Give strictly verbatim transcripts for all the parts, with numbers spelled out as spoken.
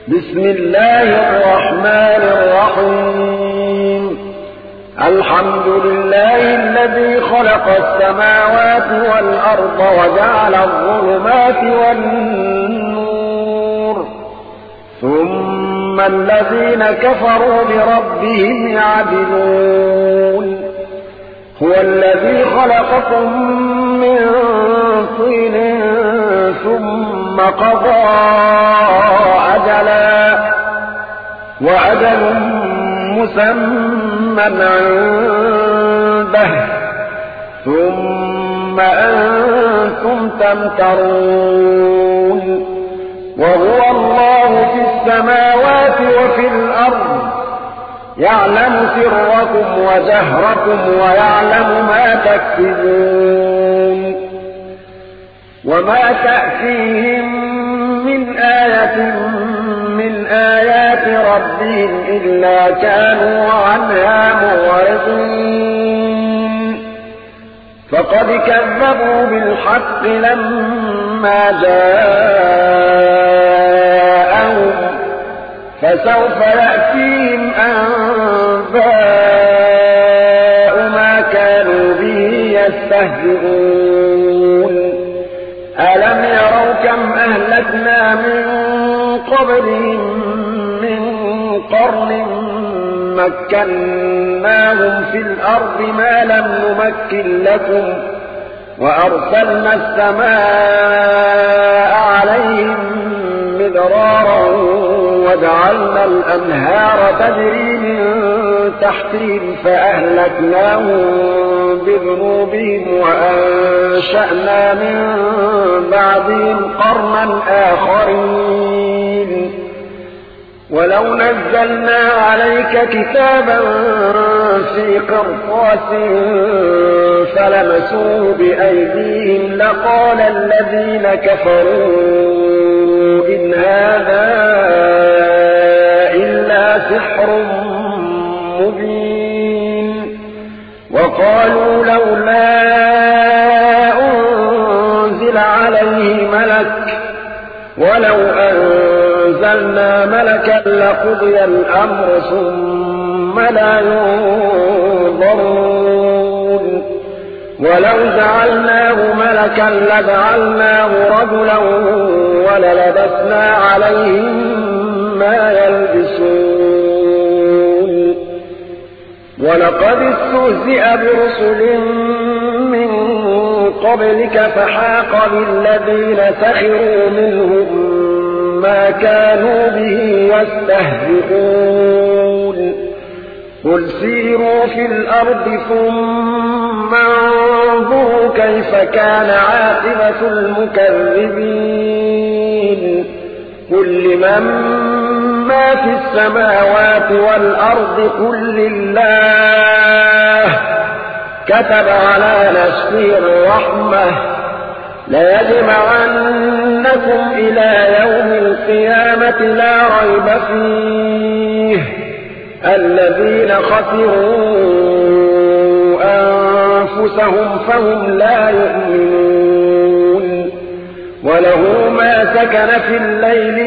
بسم الله الرحمن الرحيم الحمد لله الذي خلق السماوات والأرض وجعل الظلمات والنور ثم الذين كفروا بربهم يعدلون هو الذي خلقكم من طين ثم قضى أجلا وأجل مسمى عنده ثم أنتم تمترون وهو الله في السماوات وفي الأرض يعلم سركم وجهركم ويعلم ما تكسبون وما تأتيهم من آية من آيات ربهم إلا كانوا عنها معرضين فقد كذبوا بالحق لما جاءهم فسوف يأتيهم أنباء ما كانوا به يستهزئون ألم يروا كم أهلكنا من قبلهم من قرن مكناهم في الأرض ما لم نمكن لكم وأرسلنا السماء عليهم مدرارا وجعلنا الأنهار تجري من تحتهم فأهلكناهم بذنوبهم وأنشأنا من بعدهم قرنا آخرين ولو نزلنا عليك كتابا في قرطاس فلمسوه بأيديهم لقال الذين كفروا إن هذا إلا سحر مبين وقالوا لولا أنزل عليه ملك ولو أنزلنا ملكا لقضي الأمر ثم لا ينظرون ولو جعلناه ملكا لجعلناه رجلا وللبسنا عليهم ما يلبسون ولقد استهزئ برسل من قبلك فحاق بالذين سخروا منهم ما كانوا به يستهزئون قل سيروا في الأرض ثم انظروا كيف كان عاقبة المكذبين قل لمن ما في السماوات والأرض قل لله كتب على نفسه الرحمة ليجمعنكم إلى يوم القيامة لا ريب فيه الذين خسروا أنفسهم فهم لا يؤمنون وله ما سكن في الليل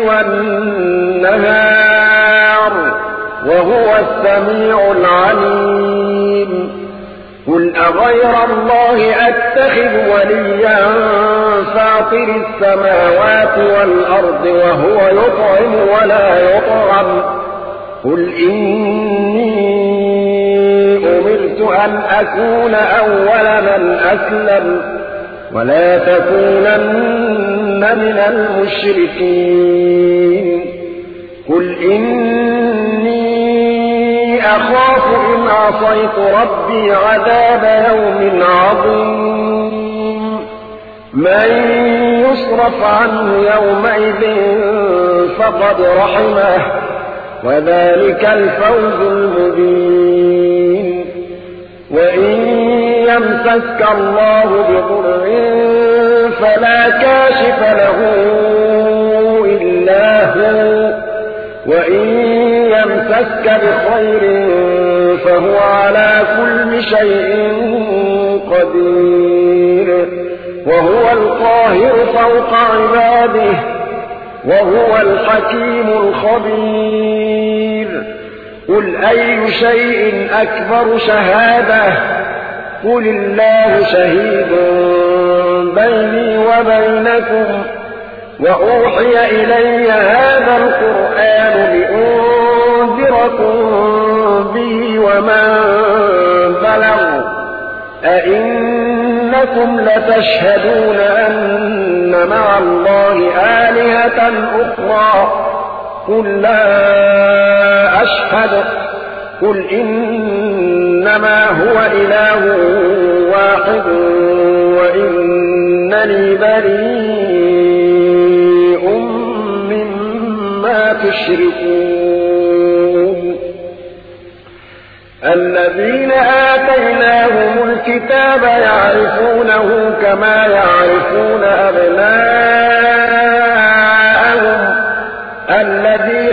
والنهار وهو السميع العليم قل أغير الله أتخذ وليا فاطر السماوات والأرض وهو يطعم ولا يطعم قل إني أمرت أن أكون أول من أسلم ولا تكونن من المشركين قل إني أخاف إن عصيت ربي عذاب يوم عظيم من يصرف عنه يومئذ فقد رحمه وذلك الفوز المبين وإن يمسسك الله بضر فلا كاشف له إلا هو وإن يمسسك بخير فهو على كل شيء قدير وهو القاهر فوق عباده وهو الحكيم الخبير قل أي شيء أكبر شهادة قل الله شهيد بيني وبينكم وأوحي إلي هذا القرآن لأنذركم به ومن بلغ أئنكم لتشهدون أن مع الله آلهة أخرى قل لا أشهد قل إنما هو إله واحد وإنني بريء مما تشركون الذين آتيناهم الكتاب يعرفونه كما يعرفون أبناءهم الذين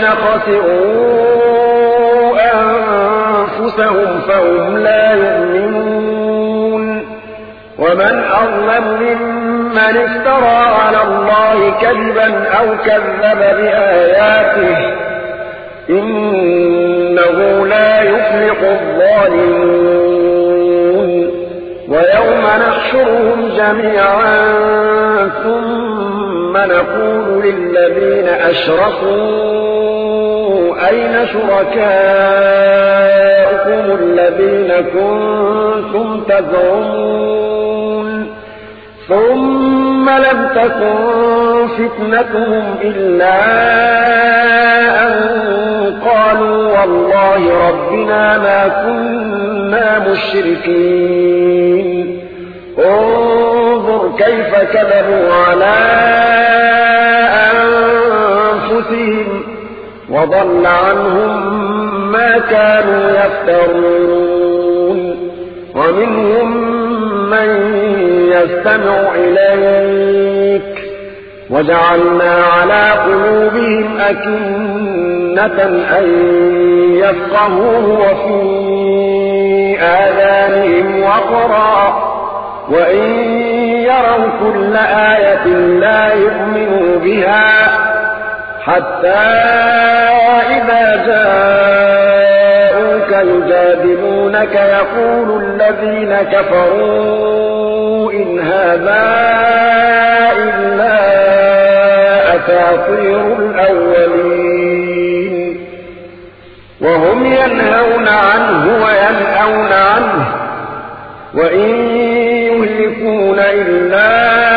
خسروا أنفسهم فهم لا يؤمنون ومن أظلم ممن افترى على الله كذبا أو كذب بآياته إنه لا يفلح الظالمون ويوم نحشرهم جميعا ثم نقول للذين أشركوا أين شركاؤكم الذين كنتم تزعمون ثم لم تكن فتنتهم إلا أن قالوا والله ربنا ما كنا مشركين انظر كيف كذبوا على أنفسهم وضل عنهم ما كانوا يفترون ومنهم من يستمع إليك وجعلنا على قلوبهم أكنة أن يفقهوه وفي آذانهم وقرا وإن يروا كل آية لا يؤمنوا بها حتى إذا جاءوك يجادلونك يقول الذين كفروا إن هذا إلا أساطير الأولين وهم ينهون عنه وينأون عنه وإن يهلكون إلا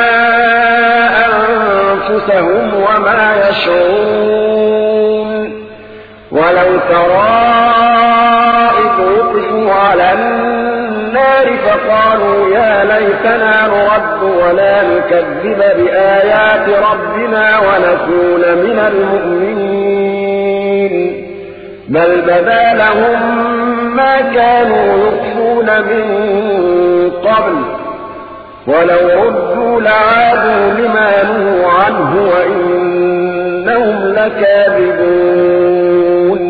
أنفسهم وما يشعرون ولو ترى إذ وقفوا على النار فقالوا يا ليتنا نرد ولا نكذب بآيات ربنا ونكون من المؤمنين بل بدا لهم ما كانوا يخفون من قبل ولو ردوا لعادوا لما نهوا عنه وإنهم لكاذبون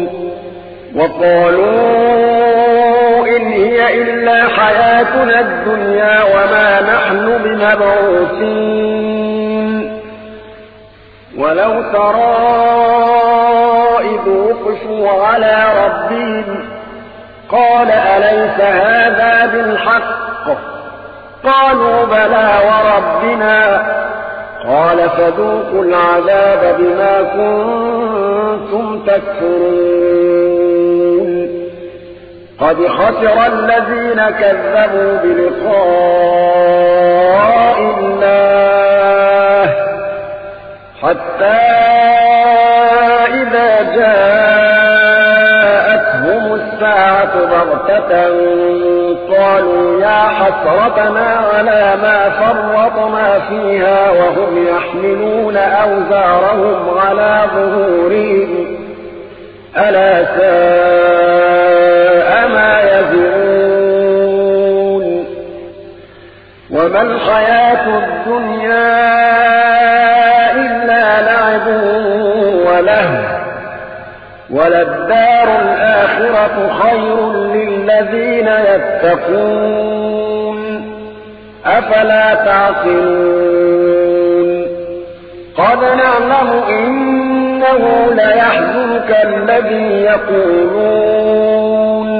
وقالوا إن هي إلا حياتنا الدنيا وما نحن بمبعوثين ولو ترى إذ وقفوا على ربهم قال أليس هذا بالحق قالوا بلى وربنا قال فذوقوا العذاب بما كنتم تكفرون قد خسر الذين كذبوا بلقاء الله حتى إذا جاءتهم الساعة بغتة قالوا يا حسرتنا على ما فرطنا فيها وهم يحملون أوزارهم على ظهورهم ألا ساء ما يزرون وما الحياة الدنيا إلا لعب ولهو وللدار الآخرة خير للذين يتقون أفلا تعقلون قد نعلم إنه ليحزنك الذي يقولون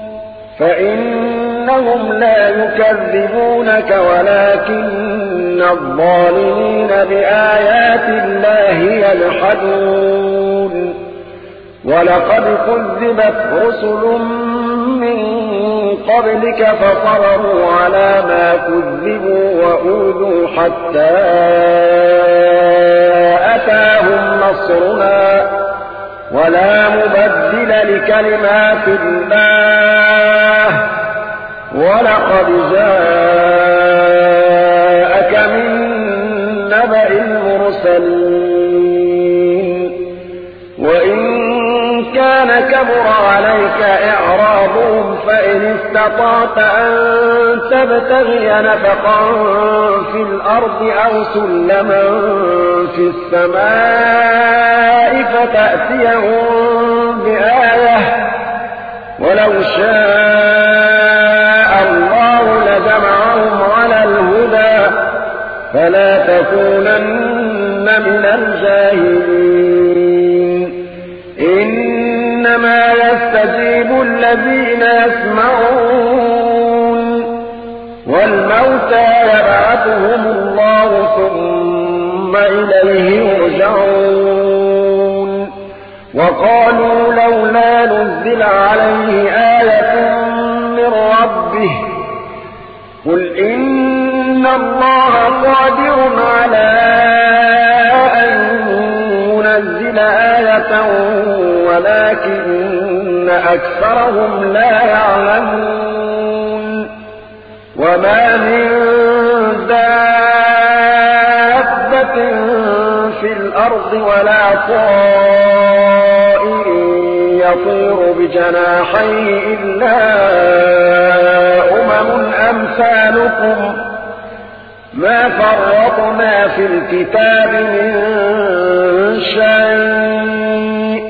فإنهم لا يكذبونك ولكن الظالمين بآيات الله يجحدون ولقد كذبت رسل من قبلك فصبروا على ما كذبوا وأوذوا حتى أتاهم نصرنا ولا مبدل لكلمات الله ولقد جاءك من نبأ المرسلين وإن كان كبر عليك إعراضهم فإن استطعت أن تبتغي نفقا في الأرض أو سلما في السماء فتأتيهم بآية ولو شاء الله لجمعهم على الهدى فلا تكونن من الجاهلين إنما يستجيب الذين يسمعون والموتى يبعثهم الله ثم إليه يرجعون وقالوا لولا نزل عليه آية من ربه قل إن الله قادر على أن ينزل آية ولكن أكثرهم لا يعلمون وما من دابة في الأرض ولا طائر يطير بجناحيه إلا أمم أمثالكم ما فرطنا في الكتاب من شيء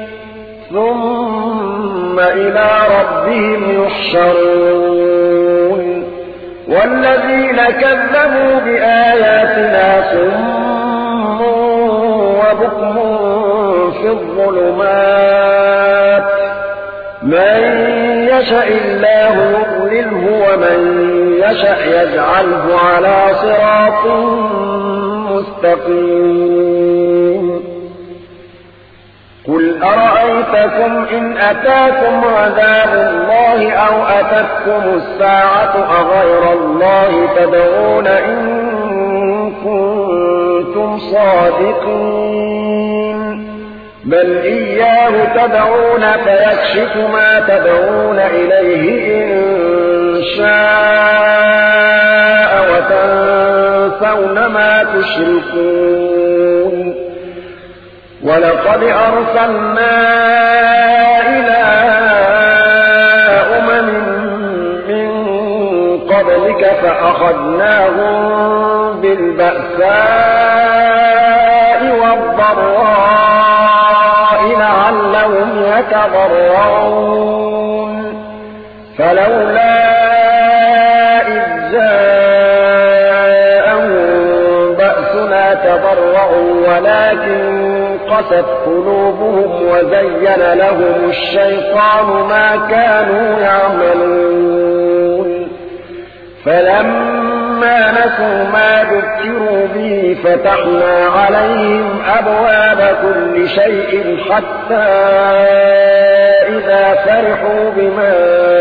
ثم إلى ربهم يحشرون والذين كذبوا بآياتنا صم وبكم في الظلمات من يشاء الله يضلله ومن يشاء يجعله على صراط مستقيم قل أرأيتكم إن أتاكم عذاب الله أو أتتكم الساعة أغير الله تدعون إن كنتم صادقين بل إياه تدعون فيكشف ما تدعون إليه إن شاء وتنسون ما تشركون ولقد أرسلنا إلى أمم من قبلك فأخذناهم بالبأساء والضراء لعلهم يتضرعون فلولا إذ جاءهم بأسنا تضرعوا ولكن قست قلوبهم وزين لهم الشيطان ما كانوا يعملون فلما نسوا ما ذكروا به فتحنا عليهم أبواب كل شيء حتى إذا فرحوا بما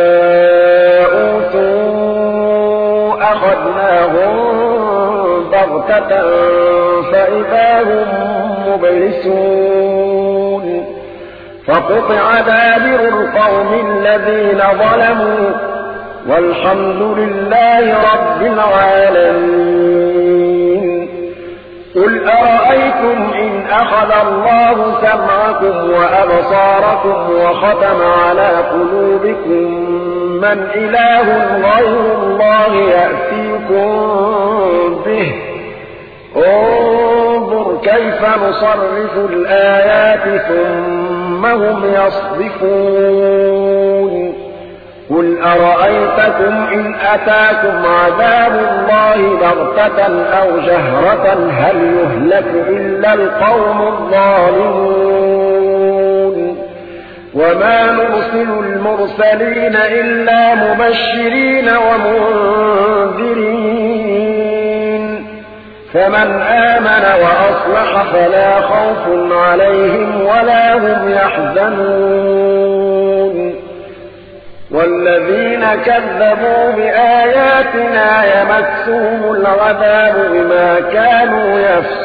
أوتوا أخذناهم بغتة فإذا هم مبلسون فقطع دابر القوم الذين ظلموا والحمد لله رب العالمين قل أرأيتم إن أخذ الله سمعكم وأبصاركم وختم على قلوبكم من إله غير الله يأتيكم به انظر كيف نصرف الآيات ثم هم يصدفون قل أرأيتكم إن أتاكم عذاب الله بغتة أو جهرة هل يهلك إلا القوم الظالمون وما نرسل المرسلين إلا مبشرين ومنذرين فمن آمن وأصلح فلا خوف عليهم ولا هم يحزنون والذين كذبوا بآياتنا يمسهم العذاب بما كانوا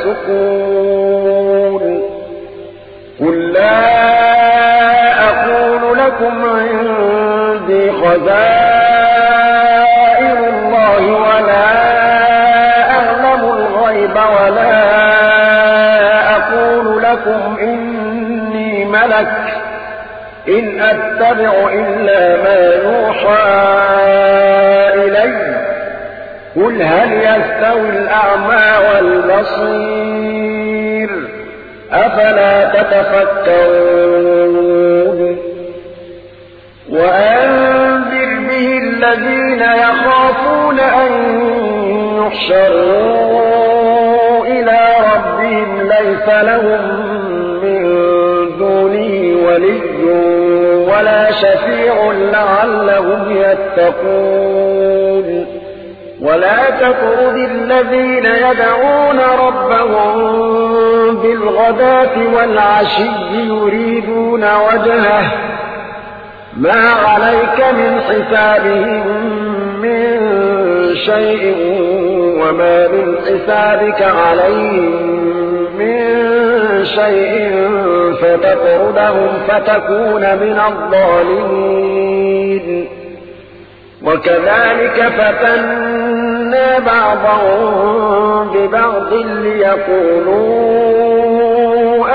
يفسقون قل لا أقول لكم عندي خزائن الله ولا أعلم الغيب ولا أقول لكم إني ملك إن أتبع إلا ما يوحى إلي قل هل يستوي الأعمى والبصير أفلا تتفكرون وأنذر به الذين يخافون أن يحشروا إلى ربهم ليس لهم من دونه ولي ولا شفيع لعلهم يتقون ولا تطرد الذين يدعون ربهم بالغداة والعشي يريدون وجهه ما عليك من حسابهم من شيء وما من حسابك عليهم من شيء فتطردهم فتكون من الظالمين وكذلك فتنا بعضهم ببعض ليقولوا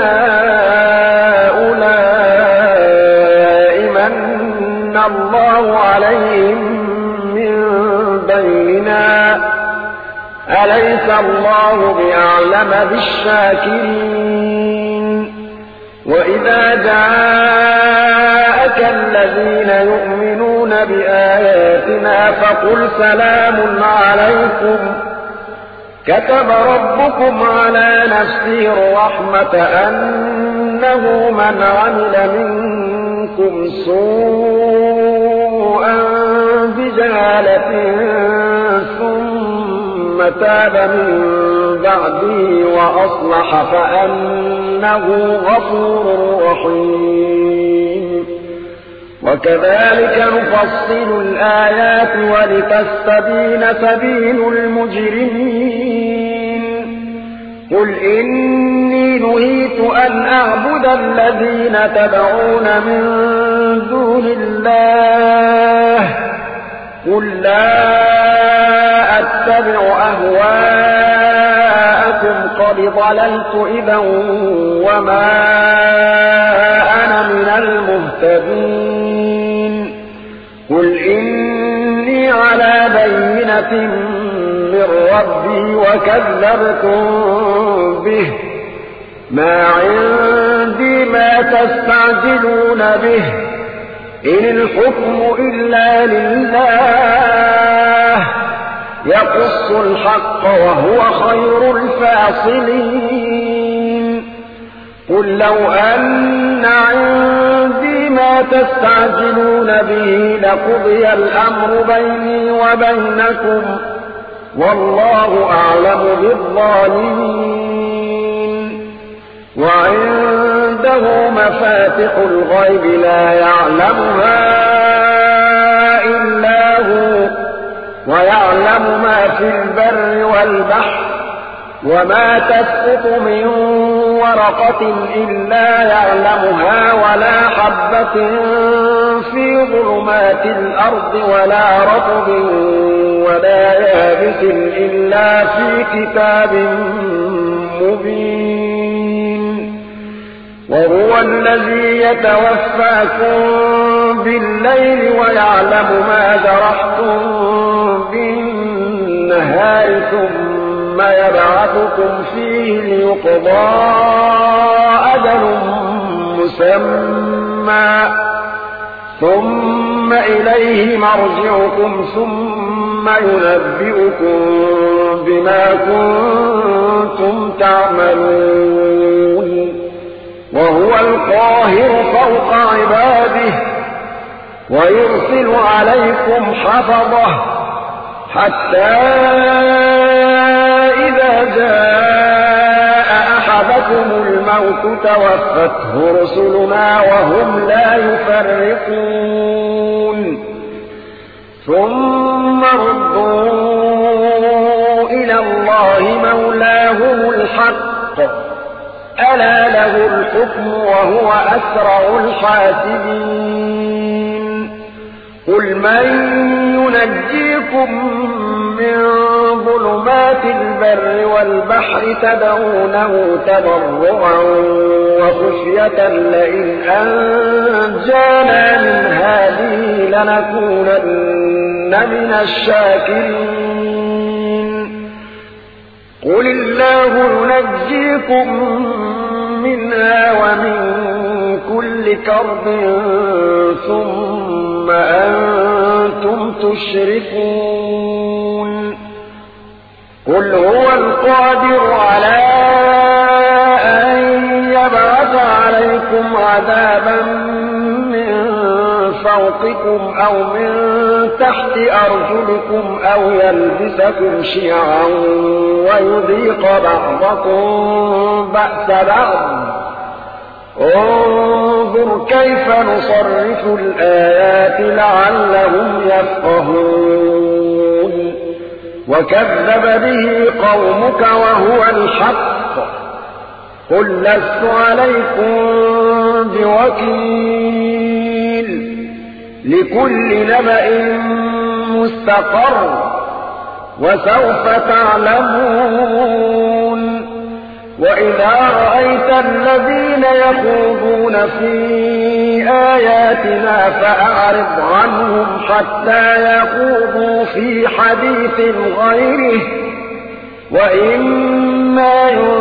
أهؤلاء من الله عليهم من بيننا أليس الله بأعلم بالشاكرين وإذا جاءك الذين يؤمنون بآياتنا فقل سلام عليكم كتب ربكم على نفسه الرحمة أنه من عمل منكم سوءا بجهالة ثم تاب من بعده وأصلح فأنه غفور رحيم وكذلك نفصل الآيات ولتستبين سبيل المجرمين قل إني نهيت أن أعبد الذين تدعون من دون الله قل لا أتبع أهواءكم قد ضللت إذا وما أنا من المهتدين قل إني على بينة من ربي وكذبتم به ما عندي ما تستعجلون به إن الحكم إلا لله يقص الحق وهو خير الفاصلين قل لو أن عندي ما تستعجلون به لقضي الأمر بيني وبينكم والله أعلم بالظالمين وعنده مفاتح الغيب لا يعلمها إلا هو ويعلم ما في البر والبحر وما تسقط من ورقة إلا يعلمها ولا حبة في ظلمات الأرض ولا رطب ولا يابس إلا في كتاب مبين وهو الذي يتوفاكم بالليل ويعلم ما جرحتم بالنهار ثم يبعثكم فيه ليقضى أجل مسمى ثم إليه مرجعكم ثم ينبئكم بما كنتم تعملون وهو القاهر فوق عباده ويرسل عليكم حفظه حتى إذا جاء أحدكم الموت توفته رسلنا وهم لا يفرقون ثم ردوا إلى الله مولاهم الحق ألا له الحكم وهو أسرع الحاسبين قل من ينجيكم من ظلمات البر والبحر تدعونه تضرعا وخفية لئن أنجانا من هذه لنكونن من الشاكرين قل الله ينجيكم منها ومن كل كرب ثم أنتم تشركون قل هو القادر على أن يبعث عليكم عذابا من فوقكم أو من تحت أرجلكم أو يلبسكم شيعا ويذيق بعضكم بأس بعض انظر كيف نصرف الآيات لعلهم يفقهون وكذب به قومك وهو الحق قل لست عليكم بوكيل لكل نبأ مستقر وسوف تعلمون وإذا رأيت الذين يخوضون في آياتنا فأعرض عنهم حتى يخوضوا في حديث غيره وإما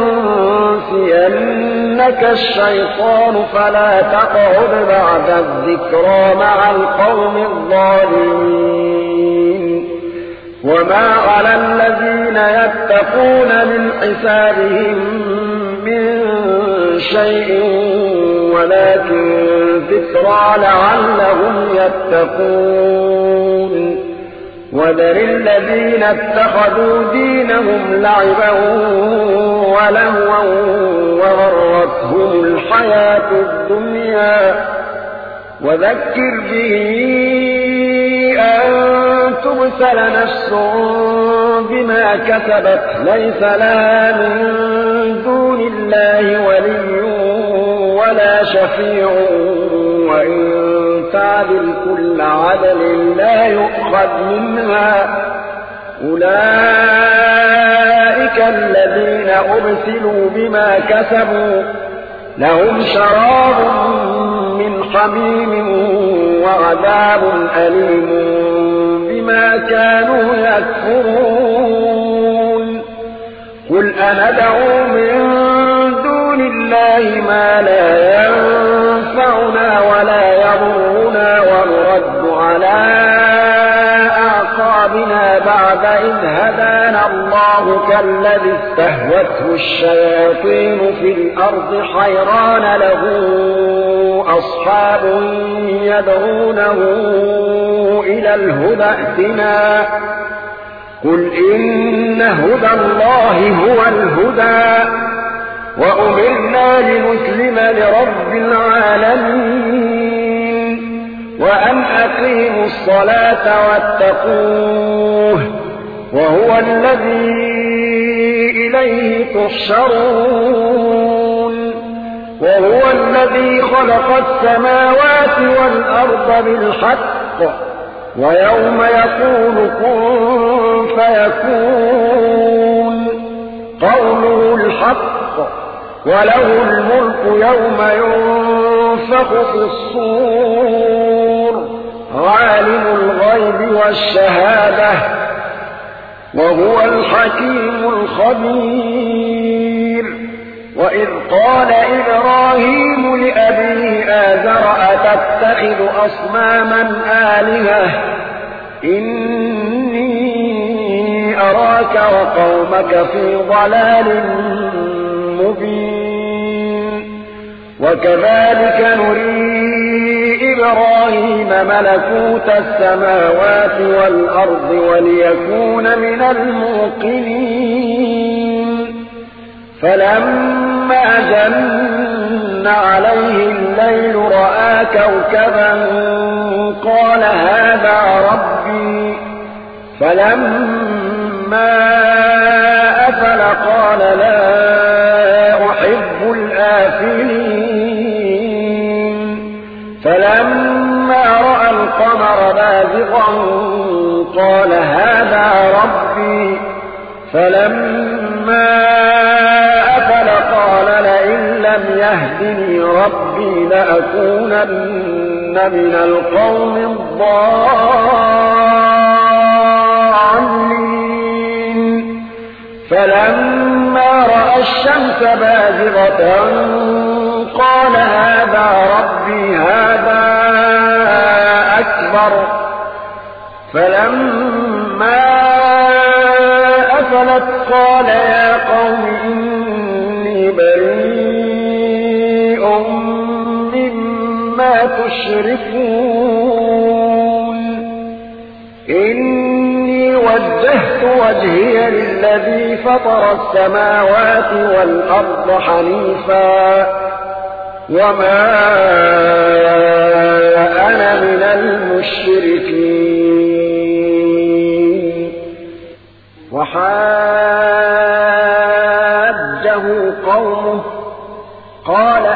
ينسينك الشيطان فلا تقعد بعد الذكرى مع القوم الظالمين وما على الذين يتقون من حسابهم من شيء ولكن ذكرى لعلهم يتقون وذر الذين اتخذوا دينهم لعبا ولهوا وغرتهم الحياة الدنيا وذكر به أن تبسل نفس بما كسبت ليس لها من دون الله ولي ولا شفيع وإن تعدل كل عدل لا يؤخذ منها أولئك الذين أبسلوا بما كسبوا لهم شراب من حميم وعذاب أليم بما كانوا يكفرون قل أندعو من دون الله ما لا ينفعنا ولا يضرنا ونرد على أعقابنا بعد إذ هدانا الله كالذي استهوته الشياطين في الأرض حيران له أصحاب يدعونه إلى الهدى ائتنا قل إن هدى الله هو الهدى وأمرنا لنسلم لرب العالمين وأن أقيموا الصلاة واتقوه وهو الذي إليه تحشرون وهو الذي خلق السماوات والأرض بالحق ويوم يقول كن فيكون قوله الحق وله الملك يوم ينفخ في الصور عالم الغيب والشهادة وهو الحكيم الخبير وإذ قال إبراهيم لأبيه آزر أتخذ أصناما آلهة إني أراك وقومك في ضلال مبين وكذلك نري إبراهيم ملكوت السماوات والأرض وليكون من الموقنين فلما جن عليه الليل رأى كوكبا قال هذا ربي فلما أفل قال لا أحب الآفلين فلما رأى القمر بازغا قال هذا ربي فلما أفل قال لئن لم يهدني ربي لأكونن من القوم الضالين فلما رأى الشمس بازغة قال هذا ربي هذا أكبر فلما أفلت قال يا قوم إني بريء مما تشركون إني وجهت وجهي للذي فطر السماوات والأرض حنيفا وما أنا من المشركين وحاجه قومه قال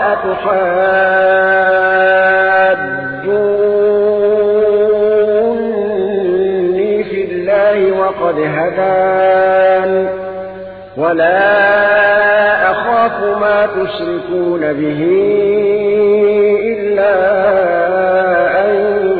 أتحاجوني في الله وقد هدان ولا أخاف ما تشركون به إلا أن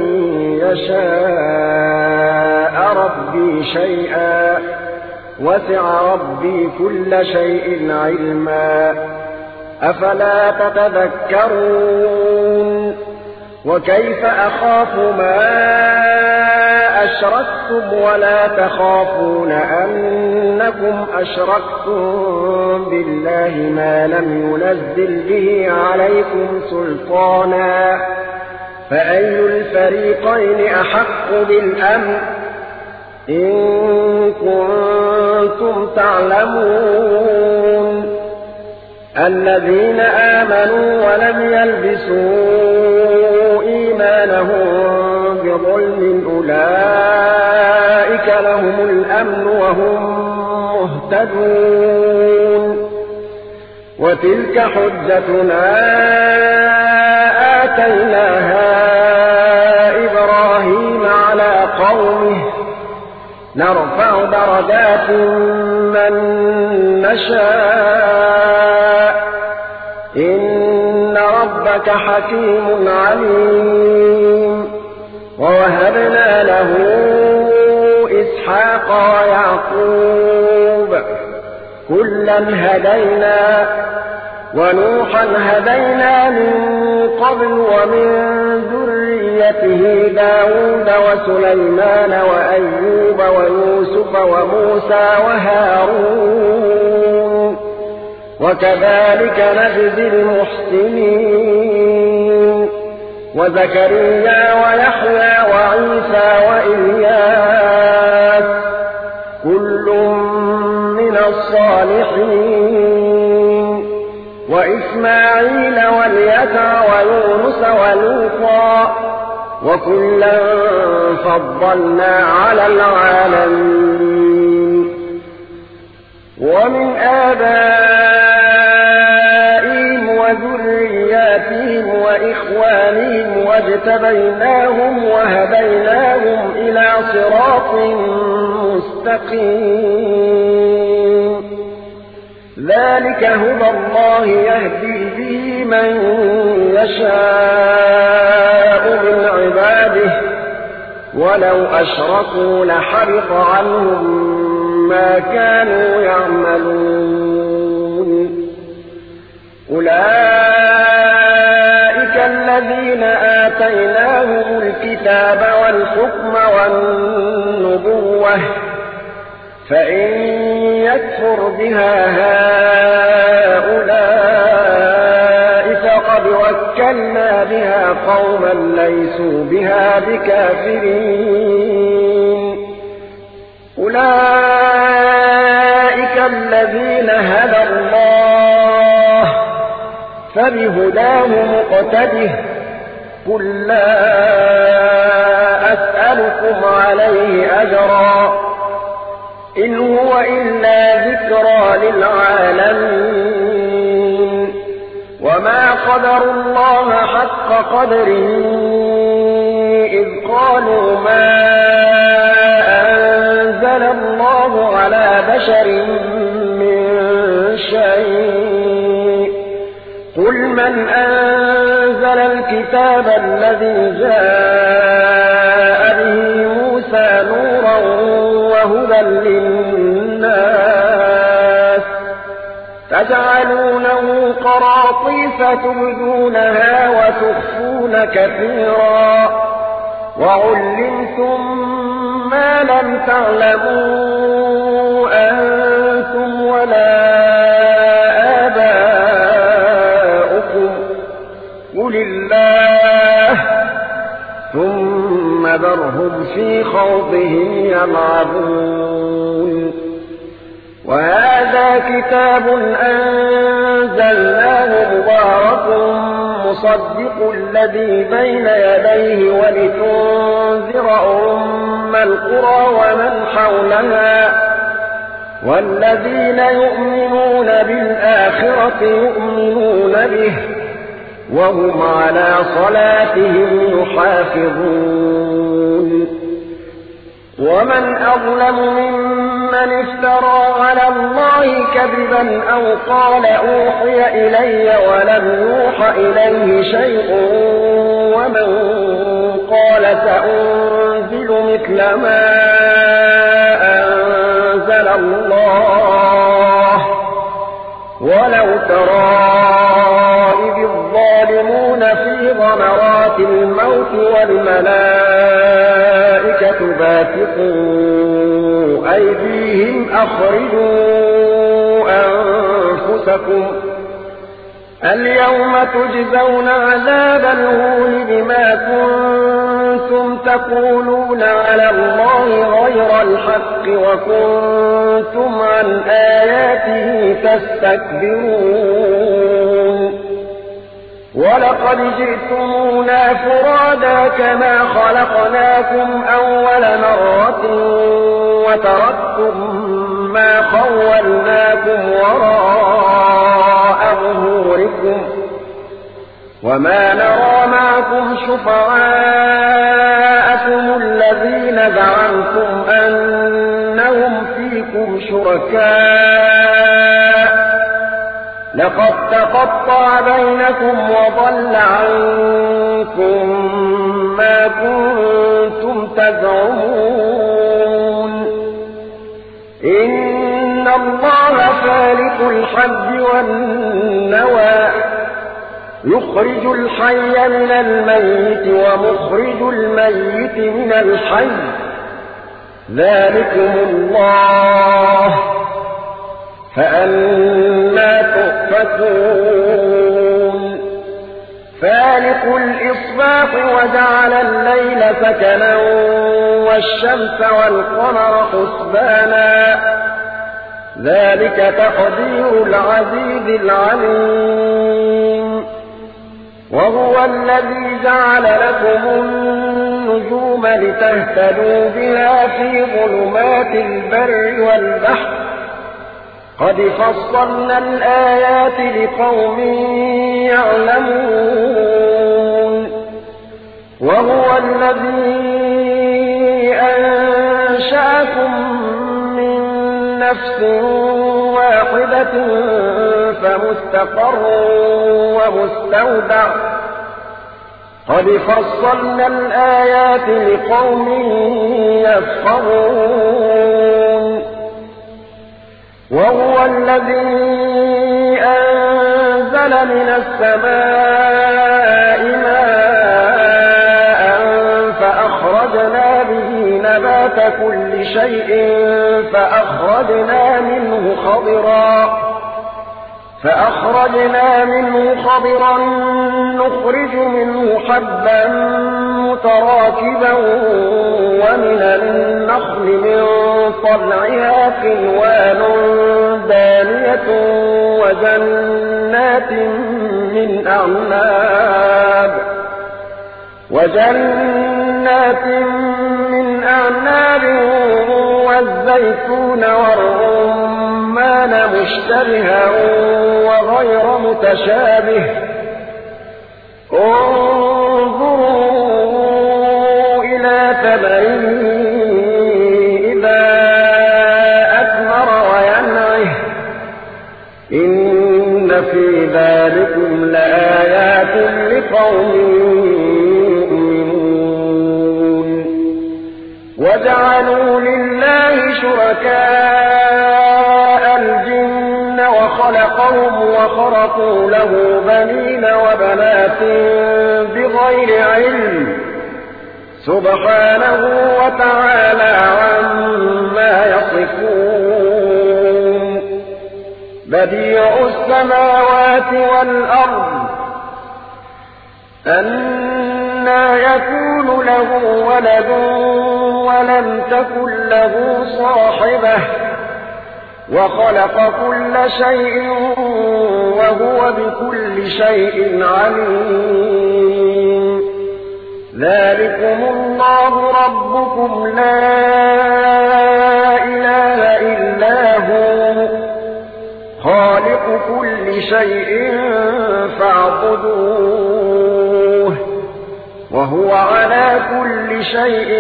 يشاء ربي شيئا وسع ربي كل شيء علما أفلا تتذكرون وكيف أخاف ما أشركتم ولا تخافون أنكم أشركتم بالله ما لم ينزل به عليكم سلطانا فأي الفريقين أحق بالأمن إن كنتم تعلمون الذين آمنوا ولم يلبسوا إيمانهم بظلم أولئك لهم الأمن وهم مهتدون وتلك حجتنا آتيناها إبراهيم على قومه نرفع درجات من نشاء إن ربك حكيم عليم ووهبنا له إسحاق ويعقوب كلا هدينا ونوحا هدينا من قبل ومن ذريته داود وسليمان وأيوب ويوسف وموسى وهارون وكذلك نجزي المحسنين وزكريا ويحيى وعيسى وإلياس كل من الصالحين وإسماعيل واليسع ويونس ولوطا وكلا فضلنا على العالمين ومن آبائهم وذرياتهم وإخوانهم واجتبيناهم وهديناهم إلى صراط مستقيم ذلك هدى الله يهدي به من يشاء من عباده ولو أشركوا لحبط عنهم ما كانوا يعملون أولئك الذين آتيناهم الكتاب والحكم والنبوة فإن يكفر بها هؤلاء فقد وكلنا بها قوما ليسوا بها بكافرين أولئك الذين هدى الله فبهداه مقتده قل لا أسألكم عليه أجرا إن هو إلا ذكرى للعالمين وما قدروا الله حق قدره إذ قالوا ما أنزل الله على بشر من شيء قل من أنزل الكتاب الذي جاء به موسى نورا وهدى للناس تجعلونه قراطيس تبدونها وتخفون كثيرا وعلمتم ما لم تعلموا أنتم ولا آباؤكم قل الله ثم ذرهم في خوضهم يلعبون وهذا كتاب أنزلناه مبارك مصدق الذي بين يديه ولتنذر أم القرى ومن حولها والذين يؤمنون بالآخرة يؤمنون به وهم على صلاتهم يحافظون ومن أظلم ممن افترى على الله كذبا أو قال أوحي إلي ولم يوح إليه شيء ومن قال سأنزل مثل ما أنزل الله ولو ترى إذ الظالمون في غمرات الموت والملائكة باسطوا أيديهم أخرجوا أنفسكم اليوم تجزون عذاب الهون بما كنتم تقولون على الله غير الحق وكنتم عن آياته تستكبرون ولقد جئتمونا فرادا كما خلقناكم أول مرة وتركتم ما خولناكم وراء ظهوركم وما نرى معكم شفعاءكم الذين زعمتم أنهم فيكم شركاء لقد تقطع بينكم وضل عنكم ما كنتم تزعمون إن الله فالق الحب والنوى يخرج الحي من الميت ومخرج الميت من الحي ذلكم الله فأنا تؤفكون فالق الإصباح وجعل الليل سكنا والشمس والقمر حسبانا ذلك تقدير العزيز العليم وهو الذي جعل لكم النجوم لتهتدوا بها في ظلمات البر والبحر قد فصلنا الآيات لقوم يعلمون وهو الذي أنشأكم من نفس واحدة فمستقر ومستودع قد فصلنا الآيات لقوم يفقهون وهو الذي أنزل من السماء ماء ككل شيء فأخرجنا منه خضرا فأخرجنا منه خضرا نخرج منه حبا متراكبا ومن النخل من طلعها قنوان دانية وجنات من أعناب وجنات من أعناب والزيتون والرمان مشتبها وغير متشابه انظروا إلى ثمره إذا أثمر وينعه إن في ذلكم لآيات لقوم يؤمنون وجعلوا لله شركاء الجن وخلقهم وخرقوا له بنين وبنات بغير علم سبحانه وتعالى عما يصفون بديع السماوات والأرض أنى يكون له ولد ولم تكن له صاحبة وخلق كل شيء وهو بكل شيء عليم ذلكم الله ربكم لا إله إلا هو خالق كل شيء فاعبدوه وهو على كل شيء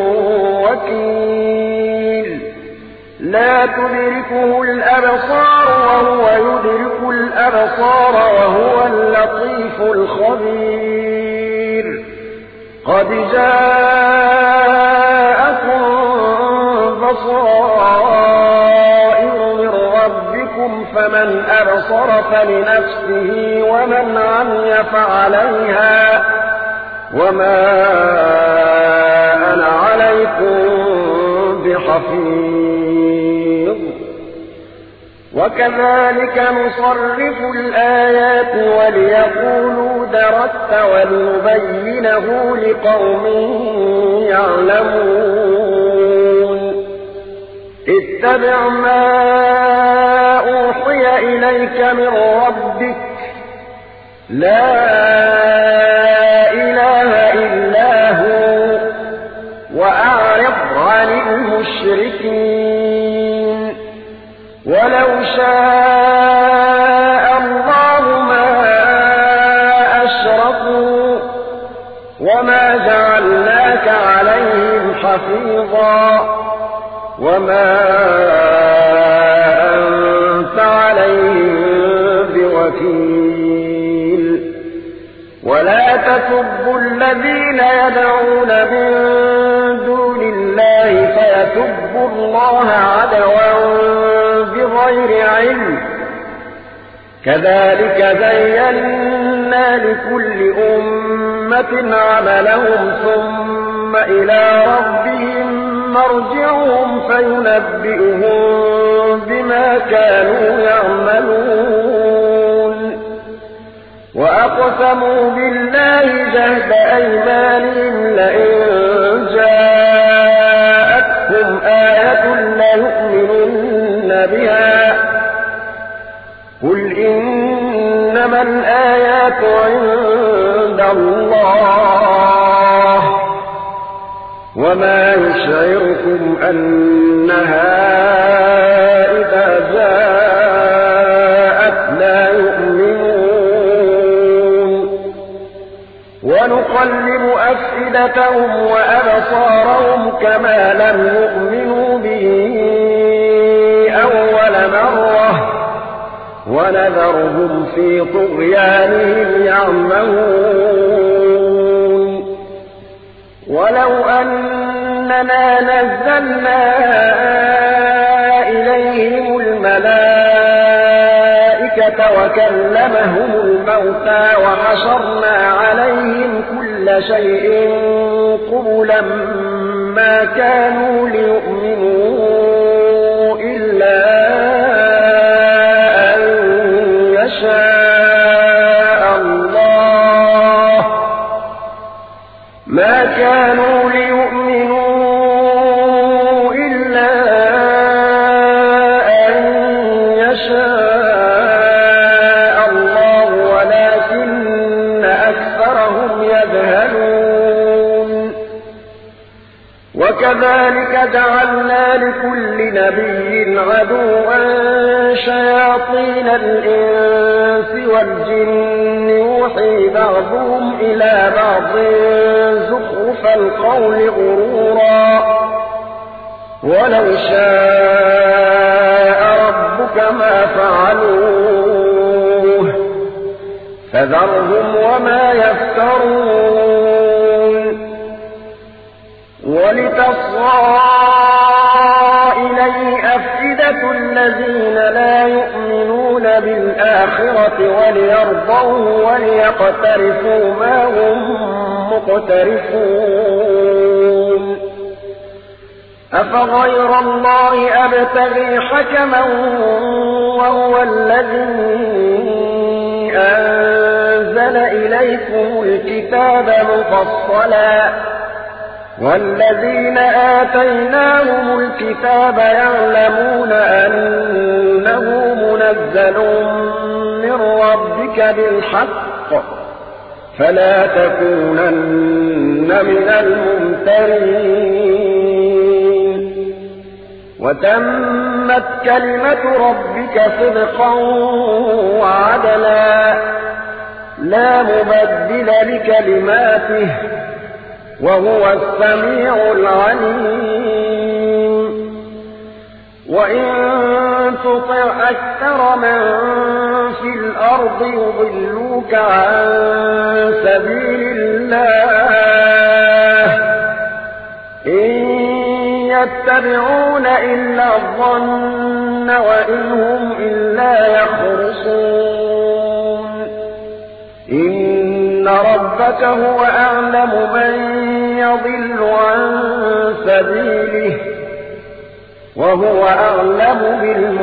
وكيل لا تدركه الأبصار وهو يدرك الأبصار وهو اللطيف الخبير قد جاءكم بصائر من ربكم فمن أبصر فلنفسه ومن عمي فعليها وما أنا عليكم بحفيظ وكذلك نصرف الآيات وليقولوا درست ولنبينه لقوم يعلمون اتبع ما أوحي إليك من ربك لا إله إلا هو وأعرض عن المشركين ولو شاء الله ما أشركوا وما جعلناك عليهم حفيظا وما أنت عليهم بوكيل ولا تسبوا الذين يدعون من دون الله فيسبوا الله عدوا بغير علم كذلك زينا لكل أمة عملهم ثم إلى ربهم مرجعهم فينبئهم بما كانوا يعملون وأقسموا بالله جهد أيمانهم لئن جاءتهم آية ليؤمنن بها قل إنما الآيات عند الله وما يشعركم أنها إذا جاءت لا يؤمنون ونقلب أفئدتهم وأبصارهم كما لم يؤمنوا به أول مرة ونذرهم في طغيانهم يعمهون ولو أننا نزلنا إليهم الملائكة وكلمهم الموتى وحشرنا عليهم كل شيء قبلا ما كانوا ليؤمنوا إلا أن يشاء الله ما كانوا ليؤمنوا إلا أن يشاء الله ولكن أكثرهم يجهلون وكذلك جعلنا لكل نبي عدوا شياطين الإنس والجن يوحي بعضهم إلى بعض زخرف القول غرورا ولو شاء ربك ما فعلوه فذرهم وما يفترون ولتصغى إليه أفئدة الذين لا يؤمنون بالآخرة وليرضوه وليقترفوا ما هم مقترفون أفغير الله أبتغي حكما وهو الذي أنزل إليكم الكتاب مفصلا والذين آتيناهم الكتاب يعلمون أنه منزل من ربك بالحق فلا تكونن من الممترين وتمت كلمة ربك صدقا وعدلا لا مبدل لكلماته وهو السميع العليم وإن تطع أكثر من في الأرض يضلوك عن سبيل الله إن يتبعون إلا الظن وإن هم إلا يخرصون إن ربك هو أعلم من يضل عن سبيله وهو أعلم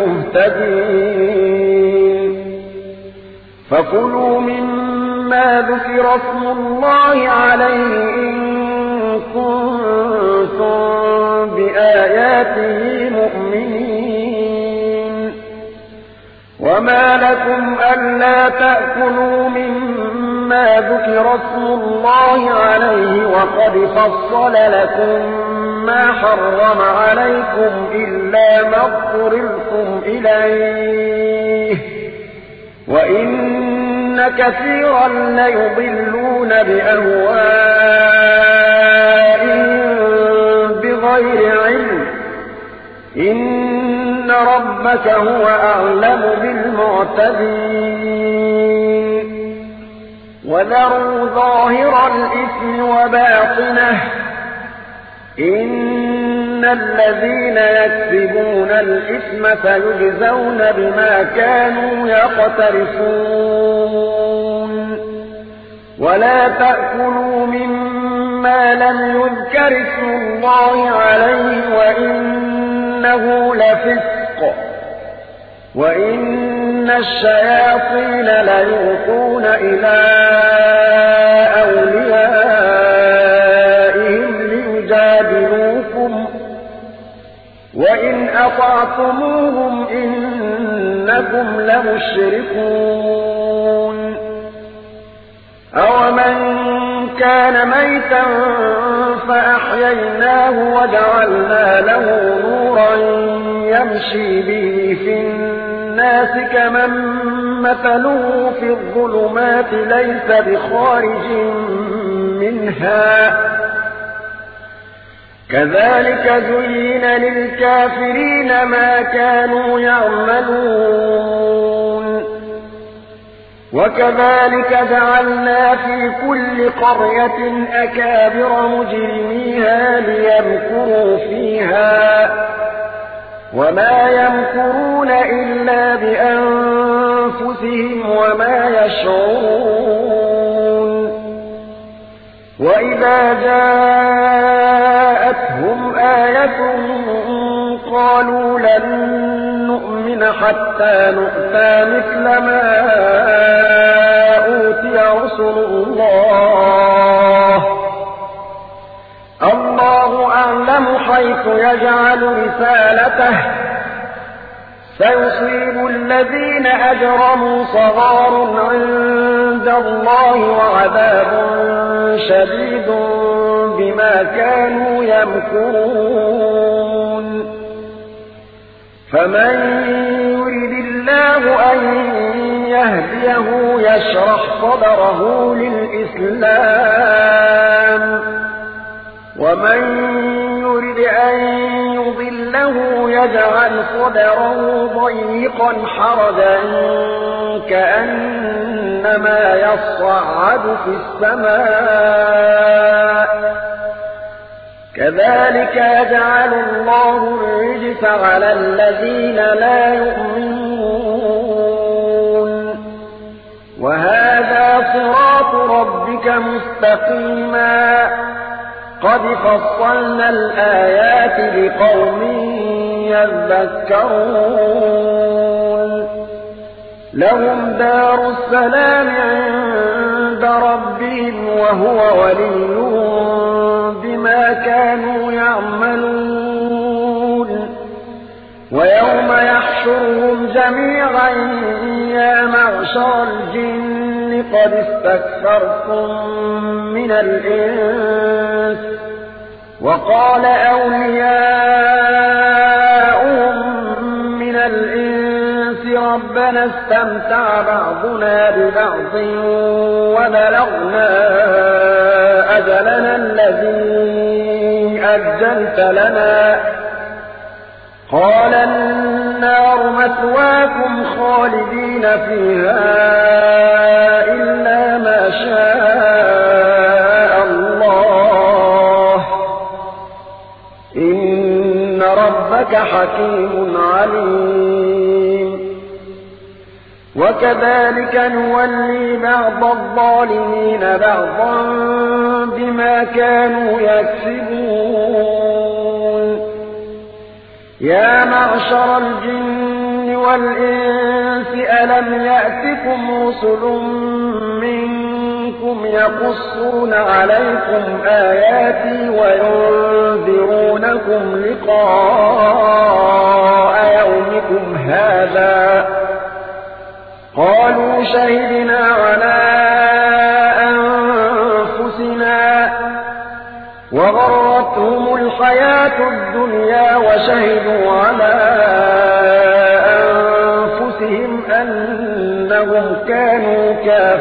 بالمهتدين فكلوا مما ذكر اسم الله عليه إن كنتم بآياته مؤمنين وما لكم ألا تأكلوا مما ذكر اسم الله عليه وقد فصل لكم ما حرم عليكم إلا ما اضطررتم إليه وإن كثيرا ليضلون بأهوائهم بغير علم إن ربك هو أعلم بالمعتدين وذروا ظاهر الإثم وباطنه إن الذين يكسبون الإثم سيجزون بما كانوا يقترفون ولا تأكلوا مما لم يذكر اسم الله عليه وإنه لفسق وإن الشياطين ليوحون إلى أوليائهم ليجادلوكم وإن أطعتموهم إنكم لمشركون أومن كان ميتا فأحييناه وجعلنا له نورا يمشي به في الناس كمن مثله في الظلمات ليس بخارج منها كذلك زين للكافرين ما كانوا يعملون وكذلك جعلنا في كل قرية أكابر مجرميها ليمكروا فيها وما يمكرون إلا بأنفسهم وما يشعرون وإذا جاء جاءتهم آية قالوا لن نؤمن حتى نؤتى مثل ما أوتي رسل الله الله أعلم حيث يجعل رسالته سيصيب الذين أجرموا صغار عند الله وعذاب شديد بما كانوا يمكرون فمن يرد الله أن يهديه يشرح صدره للإسلام ومن يرد أن يضله يجعل صدره ضيقا حرجا كأنما يصعد في السماء كذلك يجعل الله الرجس على الذين لا يؤمنون وهذا صراط ربك مستقيما قد فصلنا الآيات لقوم يذكرون لهم دار السلام عند ربهم وهو وليهم بما كانوا يعملون ويوم يحشرهم جميعا يا معشر الجن قد استكثرتم من الإنس وقال أولياؤهم من الإنس ربنا استمتع بعضنا ببعض وبلغنا أجلنا الذي أجلت لنا قال النار مثواكم خالدين فيها إلا ما شاء الله إن ربك حكيم عليم وكذلك نولي بعض الظالمين بعضا بما كانوا يكسبون يا معشر الجن والإنس ألم يأتكم رسل منكم يقصون عليكم آياتي وينذرونكم لقاء يومكم هذا قالوا شهدنا على أنفسنا وغرتهم الحياة الدنيا وشهدوا على أنفسهم أنهم كانوا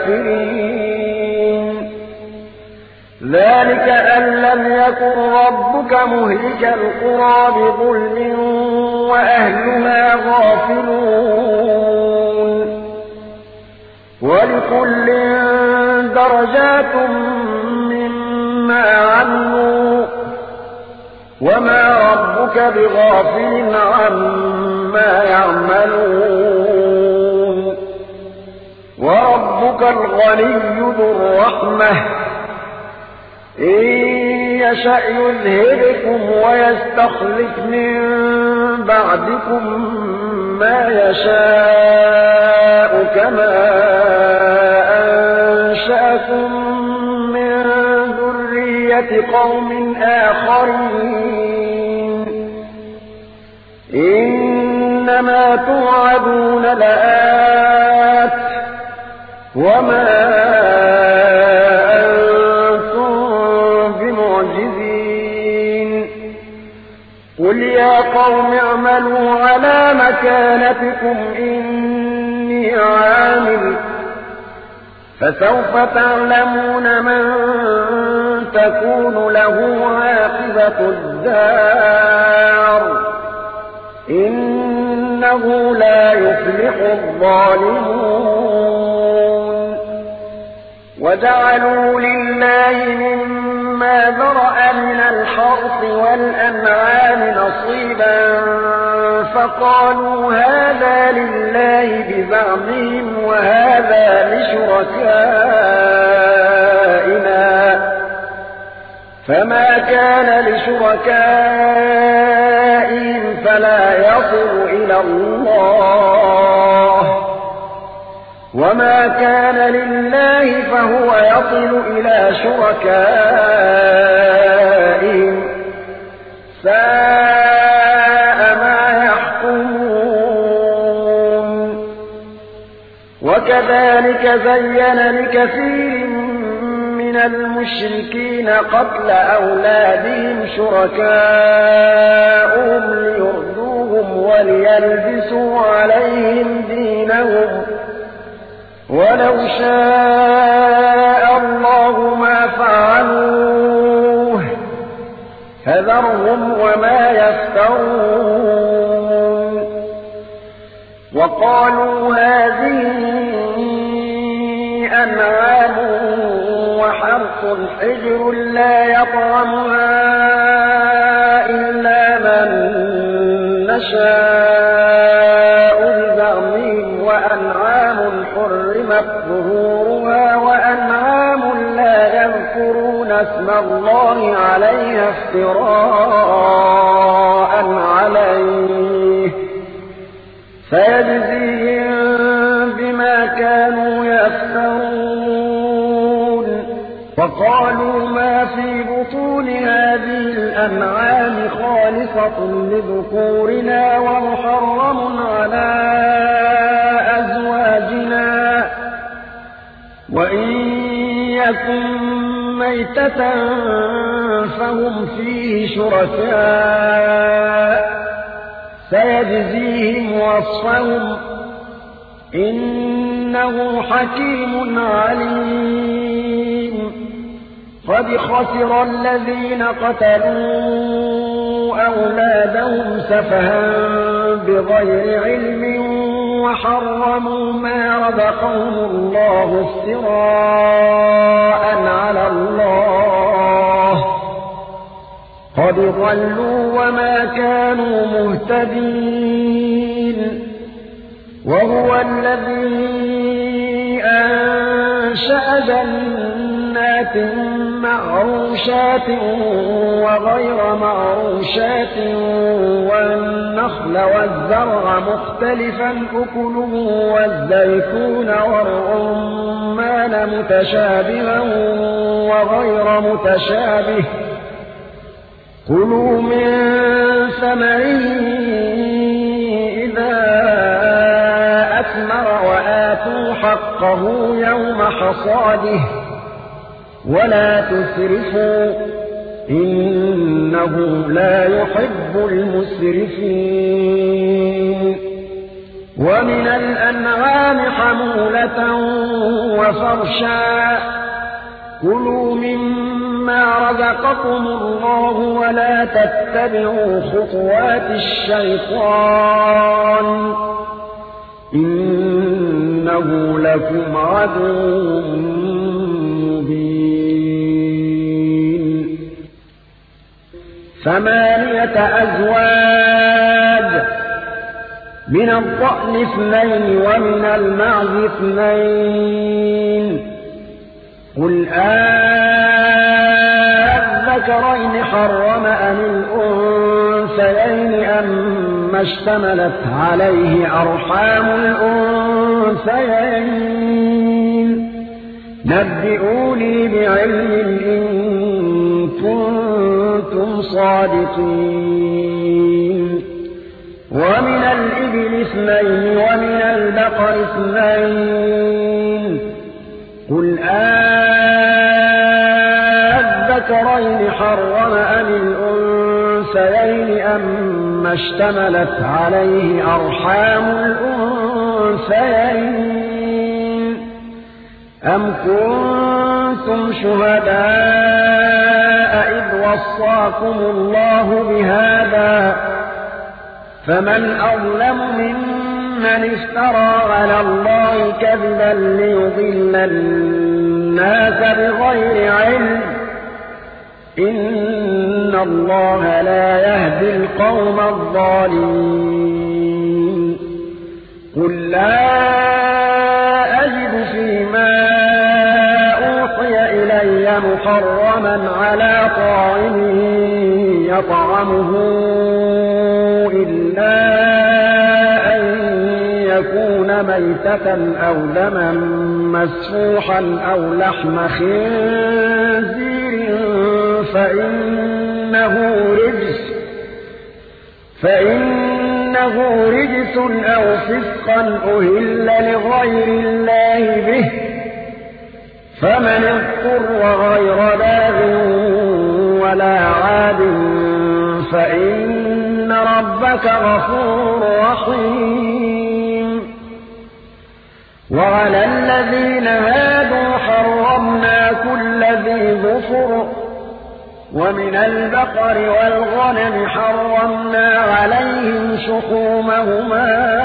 كافرين ذلك أن لم يكن ربك مهلك القرى بظلم وأهلها غافلون ولكل درجات مما عملوا وما ربك بغافل عما يعملون وربك الغني ذو الرحمة إن يشأ يذهبكم ويستخلف من بعدكم ما يشاء كما أنشأكم من ذرية قوم آخرين إنما توعدون لآت وما أنتم بمعجزين قل يا قوم اعملوا على مكانتكم إني عامل فسوف تعلمون من تكون له عاقبة الدار إنه لا يفلح الظالمون وجعلوا لله مما ذرأ من الحرث والأنعام نصيبا فقالوا هذا لله بزعمهم وهذا لشركائنا فما كان لشركائهم فلا يصل إلى الله وما كان لله فهو يصل إلى شركائهم ساء ما يحكمون وكذلك زين لكثير من المشركين قتل أولادهم شركاؤهم ليردوهم وليلبسوا عليهم دينهم ولو شاء الله ما فعلوه فذرهم وما يفترون وقالوا هذه أنعام وحرث حجر لا يطعمها إلا من نشاء بزعمهم وأنعام حرمت ظهورها وأنعام لا يذكرون اسم الله عليها افتراء عليه فيجزيهم بما كانوا يفترون وقالوا ما في بطون هذه الأنعام خالصة لذكورنا ومحرم على أزواجنا وإن يكن ميتة فهم فيه شركاء سيجزيهم وصفهم إنه حكيم عليم قد خسر الذين قتلوا أولادهم سفها بغير علم وحرموا ما رزقهم الله افتراء على الله قد ضلوا وما كانوا مهتدين وهو الذي أنشأ جنات معروشات وغير معروشات والنخل والزرع مختلفا أكله والزيتون والرمان متشابها وغير متشابه كلوا من ثمره إذا أثمر وآتوا حقه يوم حصاده ولا تسرفوا إنه لا يحب المسرفين ومن الأنعام حمولة وفرشا كلوا مما رزقكم الله ولا تتبعوا خطوات الشيطان إنه لكم عدو مبين ثمانية أزواج من الضأن اثنين ومن المعز اثنين قل أذكرين حرم أم الأنثيين أما اشتملت عليه أرحام الأنثيين نبئوني بعلم إن كنتم صادقين ومن الإبل اثنين ومن البقر اثنين قل أذكرين حرم أم الأنثيين أما اشتملت عليه أرحام الأنثيين أم كنتم شهداء إذ وصاكم الله بهذا فمن أظلم ممن افترى على الله كذبا ليضل الناس بغير علم إن الله لا يهدي القوم الظالمين قل لا أجد فيما أوحي إلي محرما محرما على طاعم يطعمه إلا أن يكون ميتة أو دما مسفوحا أو لحم خنزير فإنه رجس فإنه رجس أو فسقا أهل لغير الله به فمن اضطر غير باغ ولا عاد فإن ربك غفور رحيم. وعلى الذين هادوا حرمنا كل ذي ظفر ومن البقر والغنم حرمنا عليهم شحومهما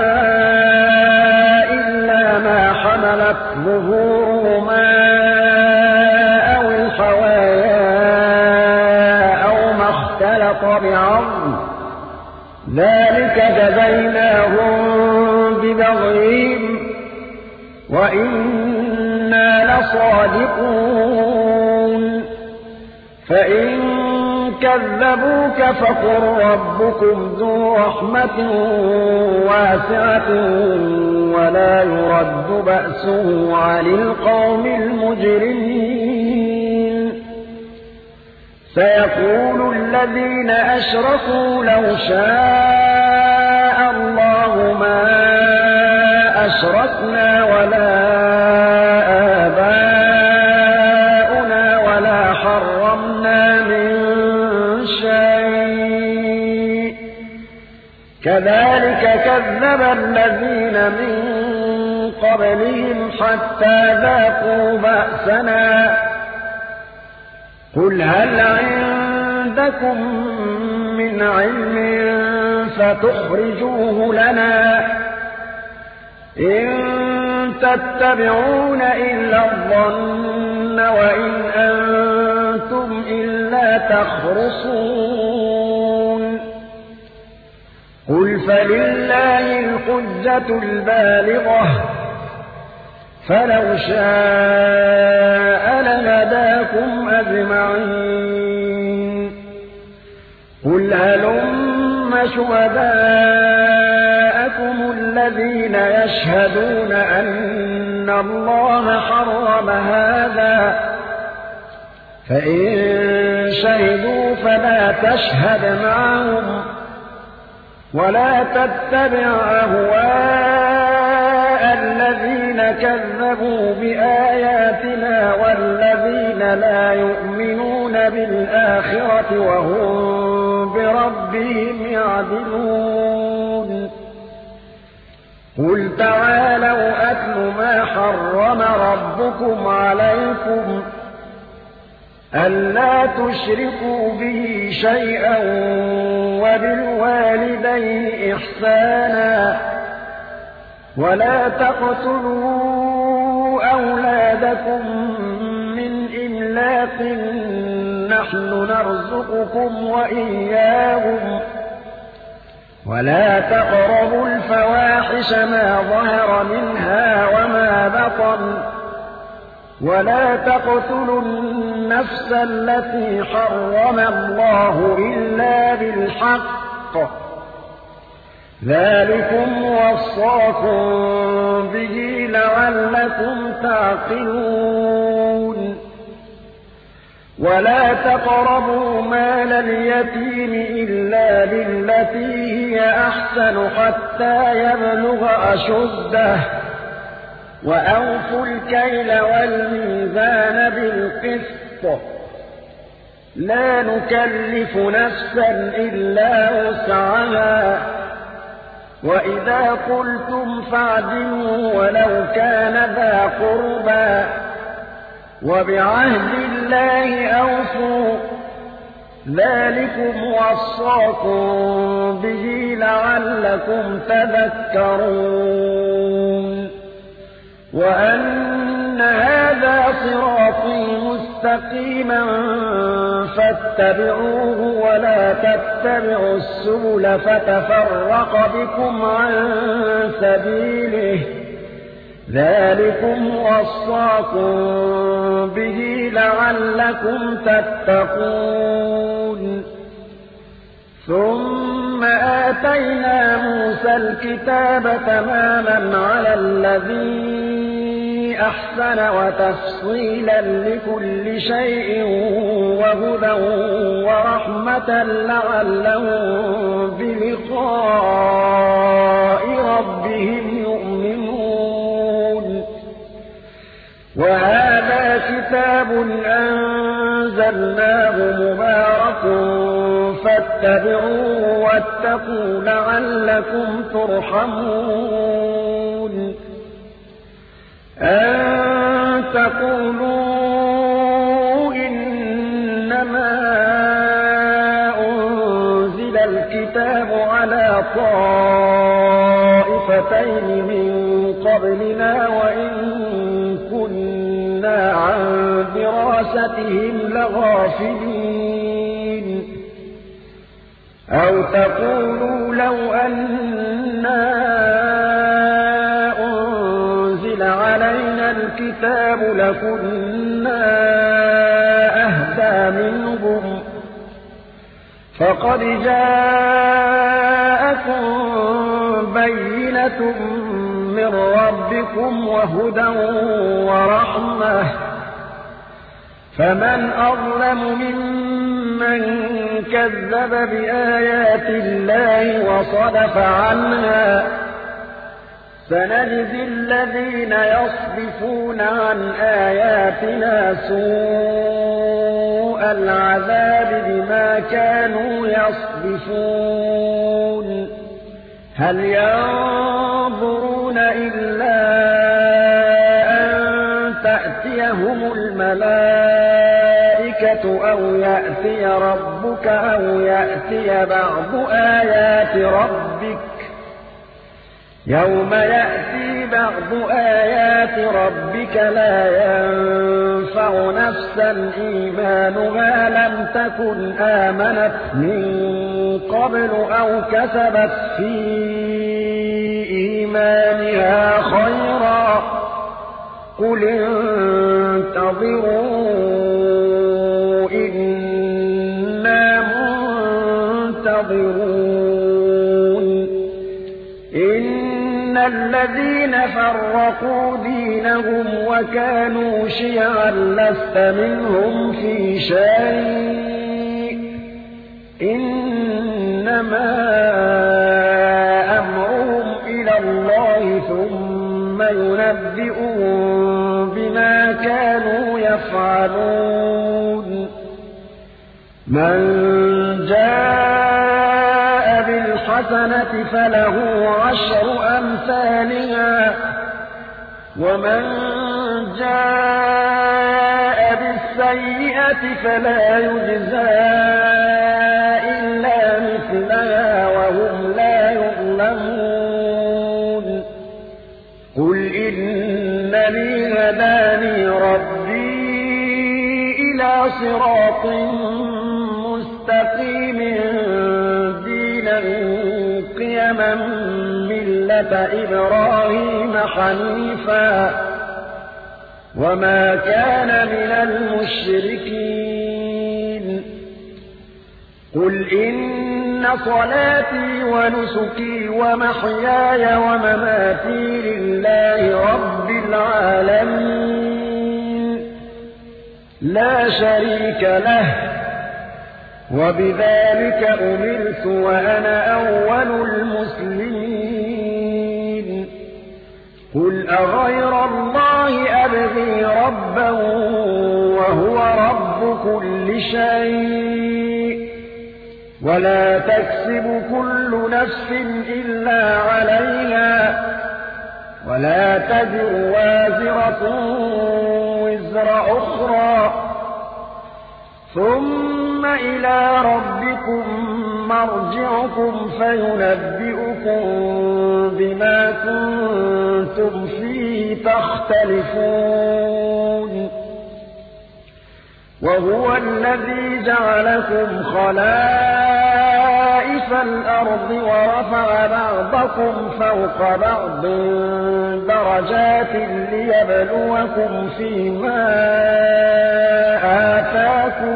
إلا ما حملت ظهورهما أو الحوايا أو ما اختلط بعظم ذلك جزيناهم ببغيهم وإنا لصادقون. فإن كذبوك فقل ربكم ذو رحمة واسعة ولا يرد بأسه عن القوم المجرمين. سيقول الذين أشركوا لو شاء الله ما أشركنا ولا آباؤنا ولا حرمنا من شيء كذلك كذب الذين من قبلهم حتى ذاقوا بأسنا قل هل عندكم من علم فتخرجوه لنا إن تتبعون إلا الظن وإن أنتم إلا تخرصون قل فلله الحجة البالغة فلو شاء لهداكم أجمعين. قل هلم شهداءكم الذين يشهدون أن الله حرم هذا فإن شهدوا فلا تشهد معهم ولا تتبع أهواء الذين كذبوا بآياتنا والذين لا يؤمنون بالآخرة وهم بربهم يعدلون. قل تعالوا أتل ما حرم ربكم عليكم ألا تشركوا به شيئا وبالوالدين إحسانا ولا تقتلوا أولادكم من إملاق نحن نرزقكم وإياهم ولا تقربوا الفواحش ما ظهر منها وما بطن ولا تقتلوا النفس التي حرم الله إلا بالحق ذلكم وصاكم به لعلكم تعقلون. ولا تقربوا مال اليتيم إلا بالتي هي أحسن حتى يبلغ أشده وأوفوا الكيل والميزان بالقسط لا نكلف نفسا إلا وسعها وإذا قلتم فاعدلوا ولو كان ذا قربى وبعهد الله أوفوا ذلكم وصاكم به لعلكم تذكرون. وأن هذا صراطي مستقيما فاتبعوه ولا تتبعوا السبل فتفرق بكم عن سبيله ذلكم وصاكم به لعلكم تتقون ثم آتينا موسى الكتاب تماما على الذي أحسن وتفصيلا لكل شيء وهدى ورحمة لعلهم بلقاء ربهم يؤمنون وهذا كتاب أنزلناه مبارك فاتبعوه واتقوا لعلكم ترحمون أن تقولوا إنما أنزل الكتاب على طائفتين من قبلنا وإن كنا عن دراستهم لغافلين أو تقولوا لو أنا أنزل علينا الكتاب لكنا أهدى منهم فقد جاءكم بينة من ربكم وهدى ورحمة فمن أظلم ممن كذب بآيات الله وصدف عنها سنجزي الذين يصدفون عن آياتنا سوء العذاب بما كانوا يصدفون هل ينظرون إلا أن تأتيهم الملائكة أو يأتي ربك أو يأتي بعض آيات ربك يوم يأتي بعض آيات ربك لا ينفع نفسا إيمانها لم تكن آمنت من قبل أو كسبت في إيمانها خيرا قل انتظروا إنا منتظرون إن الذين فرقوا دينهم وكانوا شيعا لست منهم في شيء إنما أمرهم إلى الله ثم ينبئهم بما كانوا يفعلون من جاء بالحسنة فله عشر أمثالها ومن جاء بالسيئة فلا يجزى إلا مثلها وهم لا يظلمون قل إنني هداني ربي إلى صراط مستقيم دينا قيما ملة إبراهيم حنيفا وما كان من المشركين قل إن صلاتي ونسكي ومحياي ومماتي لله رب العالمين لا شريك له وبذلك أمرت وأنا أول المسلمين قل أغير الله أبغي ربا وهو رب كل شيء ولا تكسب كل نفس إلا عليها ولا تزر وازرة وزر أخرى ثم إلى ربكم مرجعكم فينبئكم بما كنتم فيه تختلفون وهو الذي جعلكم خلائف الأرض ورفع بعضكم فوق بعض درجات ليبلوكم فيما آتاكم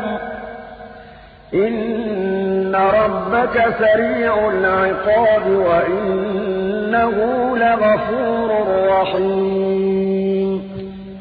إن ربك سريع العقاب وإنه لغفور رحيم